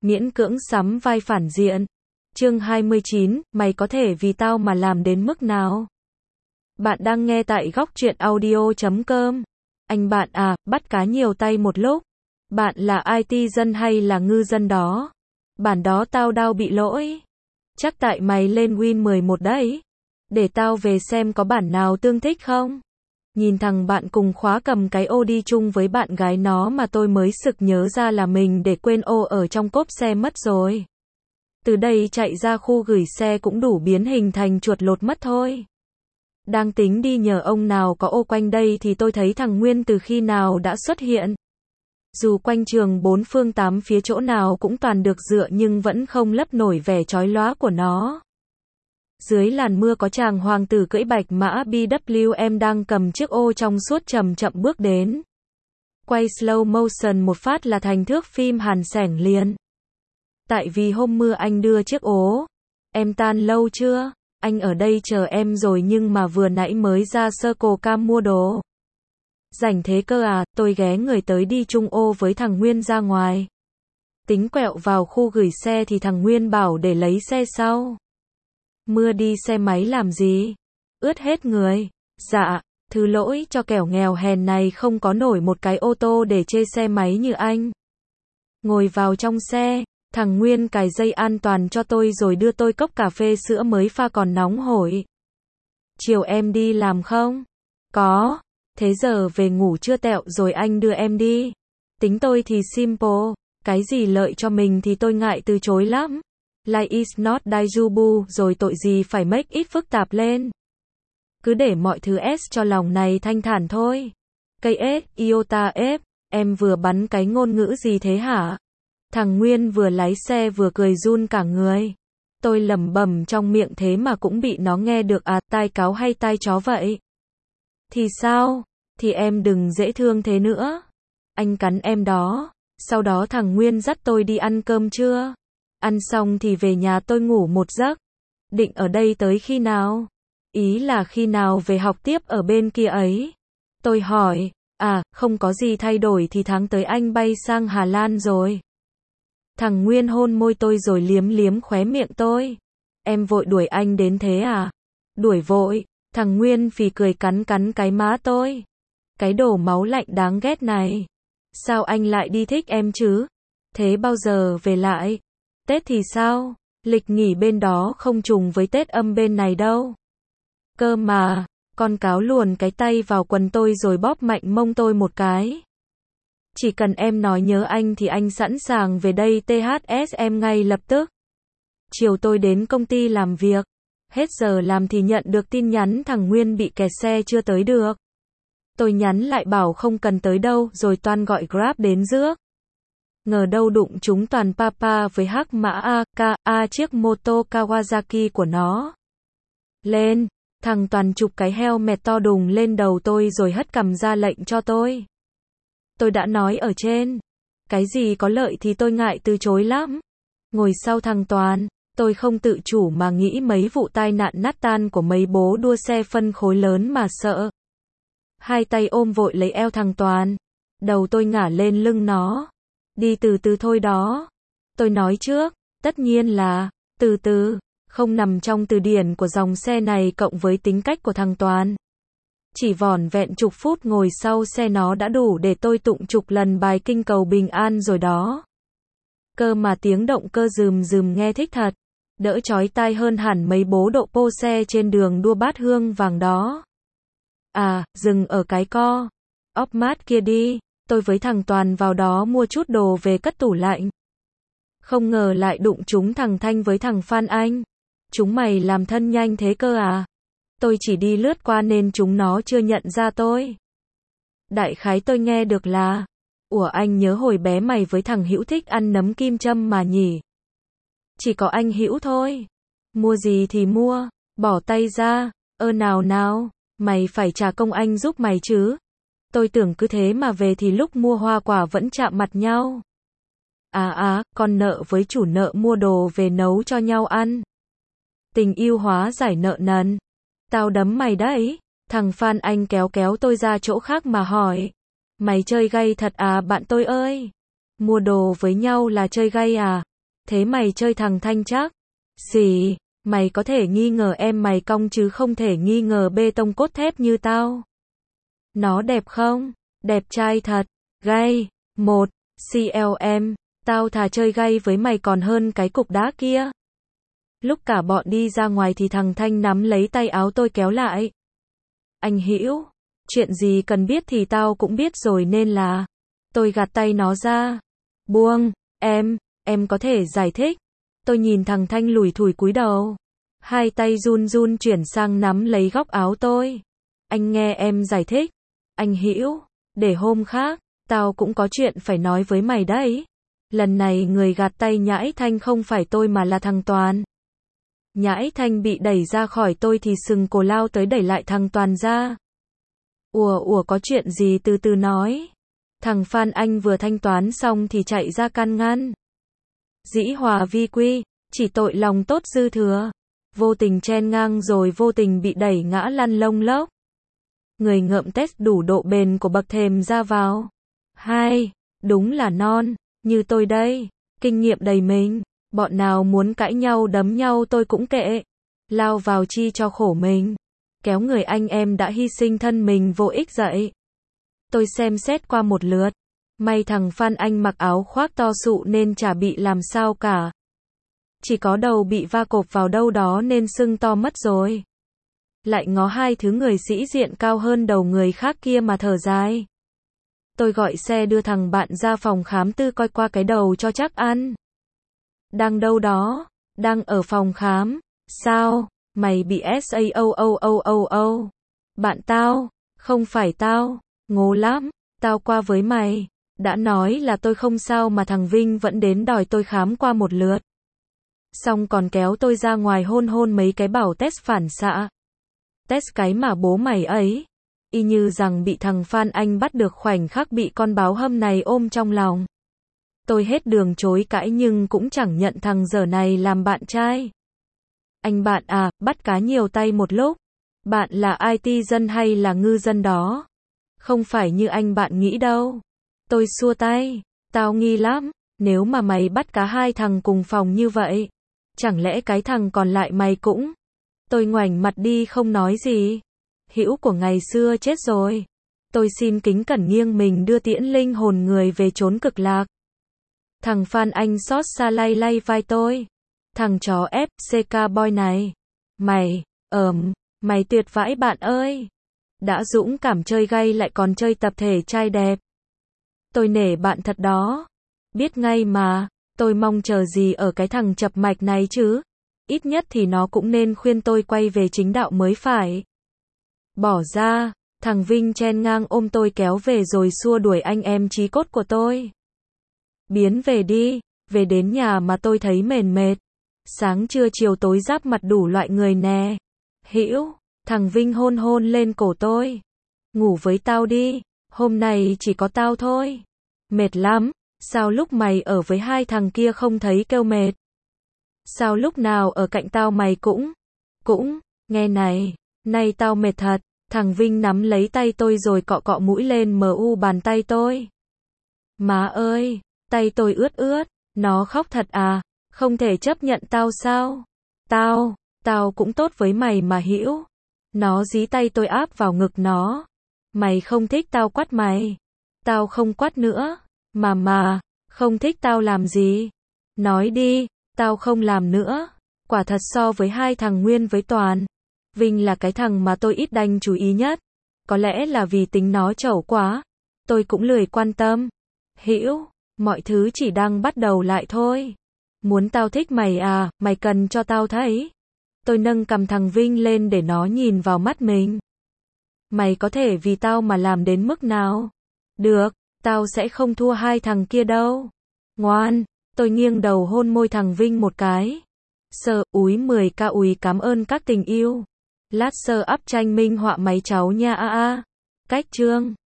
miễn cưỡng sắm vai phản diện. Chương 29, mày có thể vì tao mà làm đến mức nào? Bạn đang nghe tại góc truyện audio.com. Anh bạn à, bắt cá nhiều tay một lúc. Bạn là IT dân hay là ngư dân đó? Bản đó tao đau bị lỗi. Chắc tại mày lên Win 11 đấy. Để tao về xem có bản nào tương thích không? Nhìn thằng bạn cùng khóa cầm cái ô đi chung với bạn gái nó mà tôi mới sực nhớ ra là mình để quên ô ở trong cốp xe mất rồi. Từ đây chạy ra khu gửi xe cũng đủ biến hình thành chuột lột mất thôi. Đang tính đi nhờ ông nào có ô quanh đây thì tôi thấy thằng Nguyên từ khi nào đã xuất hiện. Dù quanh trường bốn phương tám phía chỗ nào cũng toàn được dựa nhưng vẫn không lấp nổi vẻ chói lóa của nó. Dưới làn mưa có chàng hoàng tử cưỡi bạch mã BWM đang cầm chiếc ô trong suốt chậm chậm bước đến. Quay slow motion một phát là thành thước phim hàn sẻng liền. Tại vì hôm mưa anh đưa chiếc ố. Em tan lâu chưa? Anh ở đây chờ em rồi nhưng mà vừa nãy mới ra Circle K mua đồ. Rảnh thế cơ à, tôi ghé người tới đi chung ô với thằng Nguyên ra ngoài. Tính quẹo vào khu gửi xe thì thằng Nguyên bảo để lấy xe sau. Mưa đi xe máy làm gì? Ướt hết người. Dạ, thứ lỗi cho kẻo nghèo hèn này không có nổi một cái ô tô để chê xe máy như anh. Ngồi vào trong xe, thằng Nguyên cài dây an toàn cho tôi rồi đưa tôi cốc cà phê sữa mới pha còn nóng hổi. Chiều em đi làm không? Có. Thế giờ về ngủ chưa tẹo rồi anh đưa em đi. Tính tôi thì simple, cái gì lợi cho mình thì tôi ngại từ chối lắm. Life is not daijubu rồi tội gì phải make it phức tạp lên. Cứ để mọi thứ S cho lòng này thanh thản thôi. Cây S, iota F, em vừa bắn cái ngôn ngữ gì thế hả? Thằng Nguyên vừa lái xe vừa cười run cả người. Tôi lẩm bẩm trong miệng thế mà cũng bị nó nghe được à, tai cáo hay tai chó vậy? Thì sao? Thì em đừng dễ thương thế nữa. Anh cắn em đó. Sau đó thằng Nguyên dắt tôi đi ăn cơm trưa. Ăn xong thì về nhà tôi ngủ một giấc. Định ở đây tới khi nào? Ý là khi nào về học tiếp ở bên kia ấy? Tôi hỏi, à, không có gì thay đổi thì tháng tới anh bay sang Hà Lan rồi. Thằng Nguyên hôn môi tôi rồi liếm liếm khóe miệng tôi. Em vội đuổi anh đến thế à? Đuổi vội. Thằng Nguyên phì cười cắn cắn cái má tôi. Cái đồ máu lạnh đáng ghét này. Sao anh lại đi thích em chứ? Thế bao giờ về lại? Tết thì sao? Lịch nghỉ bên đó không trùng với Tết âm bên này đâu. Cơ mà, con cáo luồn cái tay vào quần tôi rồi bóp mạnh mông tôi một cái. Chỉ cần em nói nhớ anh thì anh sẵn sàng về đây THSM ngay lập tức. Chiều tôi đến công ty làm việc. Hết giờ làm thì nhận được tin nhắn thằng Nguyên bị kẹt xe chưa tới được. Tôi nhắn lại bảo không cần tới đâu rồi toan gọi Grab đến rước. Ngờ đâu đụng chúng toàn papa với hắc mã AK, chiếc mô tô Kawasaki của nó. Lên, thằng toàn chụp cái helmet to đùng lên đầu tôi rồi hất cằm ra lệnh cho tôi. Tôi đã nói ở trên, cái gì có lợi thì tôi ngại từ chối lắm. Ngồi sau thằng Toàn, tôi không tự chủ mà nghĩ mấy vụ tai nạn nát tan của mấy bố đua xe phân khối lớn mà sợ. Hai tay ôm vội lấy eo thằng Toàn, đầu tôi ngả lên lưng nó. Đi từ từ thôi đó. Tôi nói trước, tất nhiên là, từ từ, không nằm trong từ điển của dòng xe này cộng với tính cách của thằng Toàn. Chỉ vỏn vẹn chục phút ngồi sau xe nó đã đủ để tôi tụng chục lần bài kinh cầu bình an rồi đó. Cơ mà tiếng động cơ rườm rườm nghe thích thật. Đỡ chói tai hơn hẳn mấy bố độ pô xe trên đường đua bát hương vàng đó. À, dừng ở cái co. Óc mát kia đi. Tôi với thằng Toàn vào đó mua chút đồ về cất tủ lạnh. Không ngờ lại đụng chúng thằng Thanh với thằng Phan Anh. Chúng mày làm thân nhanh thế cơ à? Tôi chỉ đi lướt qua nên chúng nó chưa nhận ra tôi. Đại khái tôi nghe được là, ủa anh nhớ hồi bé mày với thằng Hữu thích ăn nấm kim châm mà nhỉ? Chỉ có anh Hữu thôi. Mua gì thì mua, bỏ tay ra, nào nào, mày phải trả công anh giúp mày chứ. Tôi tưởng cứ thế mà về thì lúc mua hoa quả vẫn chạm mặt nhau. Con nợ với chủ nợ mua đồ về nấu cho nhau ăn. Tình yêu hóa giải nợ nần. Tao đấm mày đấy. Thằng Phan Anh kéo kéo tôi ra chỗ khác mà hỏi. Mày chơi gay thật à bạn tôi ơi? Mua đồ với nhau là chơi gay à? Thế mày chơi thằng Thanh chắc? Xì, mày có thể nghi ngờ em mày cong chứ không thể nghi ngờ bê tông cốt thép như tao. Nó đẹp không? Đẹp trai thật. Gay. 1. CLM. Tao thà chơi gay với mày còn hơn cái cục đá kia. Lúc cả bọn đi ra ngoài thì thằng Thanh nắm lấy tay áo tôi kéo lại. Anh Hữu, chuyện gì cần biết thì tao cũng biết rồi nên là. Tôi gạt tay nó ra. Buông, em có thể giải thích. Tôi nhìn thằng Thanh lủi thủi cúi đầu. Hai tay run run chuyển sang nắm lấy góc áo tôi. Anh nghe em giải thích. Anh Hữu, để hôm khác, tao cũng có chuyện phải nói với mày đấy. Lần này người gạt tay Nhãi Thanh không phải tôi mà là thằng Toàn. Nhãi Thanh bị đẩy ra khỏi tôi thì sừng cổ lao tới đẩy lại thằng Toàn ra. Ủa có chuyện gì từ từ nói. Thằng Phan Anh vừa thanh toán xong thì chạy ra can ngăn. Dĩ hòa vi quy, chỉ tội lòng tốt dư thừa. Vô tình chen ngang rồi vô tình bị đẩy ngã lăn lông lốc. Người ngợm test đủ độ bền của bậc thềm ra vào. Hai, đúng là non, như tôi đây, kinh nghiệm đầy mình. Bọn nào muốn cãi nhau đấm nhau tôi cũng kệ. Lao vào chi cho khổ mình. Kéo người anh em đã hy sinh thân mình vô ích dậy. Tôi xem xét qua một lượt. May thằng Phan Anh mặc áo khoác to sụ nên chả bị làm sao cả. Chỉ có đầu bị va cộp vào đâu đó nên sưng to mất rồi. Lại ngó hai thứ người sĩ diện cao hơn đầu người khác kia mà thở dài. Tôi gọi xe đưa thằng bạn ra phòng khám tư coi qua cái đầu cho chắc ăn. Đang đâu đó? Đang ở phòng khám. Sao? Mày bị SAO. Bạn tao? Không phải tao. Ngố lắm. Tao qua với mày. Đã nói là tôi không sao mà thằng Vinh vẫn đến đòi tôi khám qua một lượt. Xong còn kéo tôi ra ngoài hôn mấy cái bảo test phản xạ. Test cái mà bố mày ấy. Y như rằng bị thằng Phan Anh bắt được khoảnh khắc bị con báo hâm này ôm trong lòng. Tôi hết đường chối cãi nhưng cũng chẳng nhận thằng dở này làm bạn trai. Anh bạn à, bắt cá nhiều tay một lúc. Bạn là IT dân hay là ngư dân đó? Không phải như anh bạn nghĩ đâu. Tôi xua tay. Tao nghi lắm. Nếu mà mày bắt cá hai thằng cùng phòng như vậy. Chẳng lẽ cái thằng còn lại mày cũng? Tôi ngoảnh mặt đi không nói gì. Hữu của ngày xưa chết rồi. Tôi xin kính cẩn nghiêng mình đưa tiễn linh hồn người về chốn cực lạc. Thằng Phan Anh xót xa lay vai tôi. Thằng chó FCK boy này. Mày tuyệt vãi bạn ơi. Đã dũng cảm chơi gay lại còn chơi tập thể trai đẹp. Tôi nể bạn thật đó. Biết ngay mà, tôi mong chờ gì ở cái thằng chập mạch này chứ. Ít nhất thì nó cũng nên khuyên tôi quay về chính đạo mới phải. Bỏ ra, thằng Vinh chen ngang ôm tôi kéo về rồi xua đuổi anh em chí cốt của tôi. Biến về đi, về đến nhà mà tôi thấy mệt. Sáng trưa chiều tối giáp mặt đủ loại người nè. Hữu, thằng Vinh hôn lên cổ tôi. Ngủ với tao đi, hôm nay chỉ có tao thôi. Mệt lắm, sao lúc mày ở với hai thằng kia không thấy kêu mệt? Sao lúc nào ở cạnh tao mày cũng, nghe này, nay tao mệt thật. Thằng Vinh nắm lấy tay tôi rồi cọ mũi lên bàn tay tôi. Má ơi, tay tôi ướt, nó khóc thật à, không thể chấp nhận tao sao? Tao cũng tốt với mày mà Hữu. Nó dí tay tôi áp vào ngực nó. Mày không thích tao quát mày. Tao không quát nữa. Mà, không thích tao làm gì? Nói đi, tao không làm nữa. Quả thật so với hai thằng Nguyên với Toàn, Vinh là cái thằng mà tôi ít đành chú ý nhất. Có lẽ là vì tính nó trẩu quá. Tôi cũng lười quan tâm. Hữu, mọi thứ chỉ đang bắt đầu lại thôi. Muốn tao thích mày à, mày cần cho tao thấy. Tôi nâng cằm thằng Vinh lên để nó nhìn vào mắt mình. Mày có thể vì tao mà làm đến mức nào? Được, tao sẽ không thua hai thằng kia đâu. Ngoan, tôi nghiêng đầu hôn môi thằng Vinh một cái. Sơ, úi 10k úi cảm ơn các tình yêu. Lát sơ up tranh minh họa máy cháu nha Cách chương.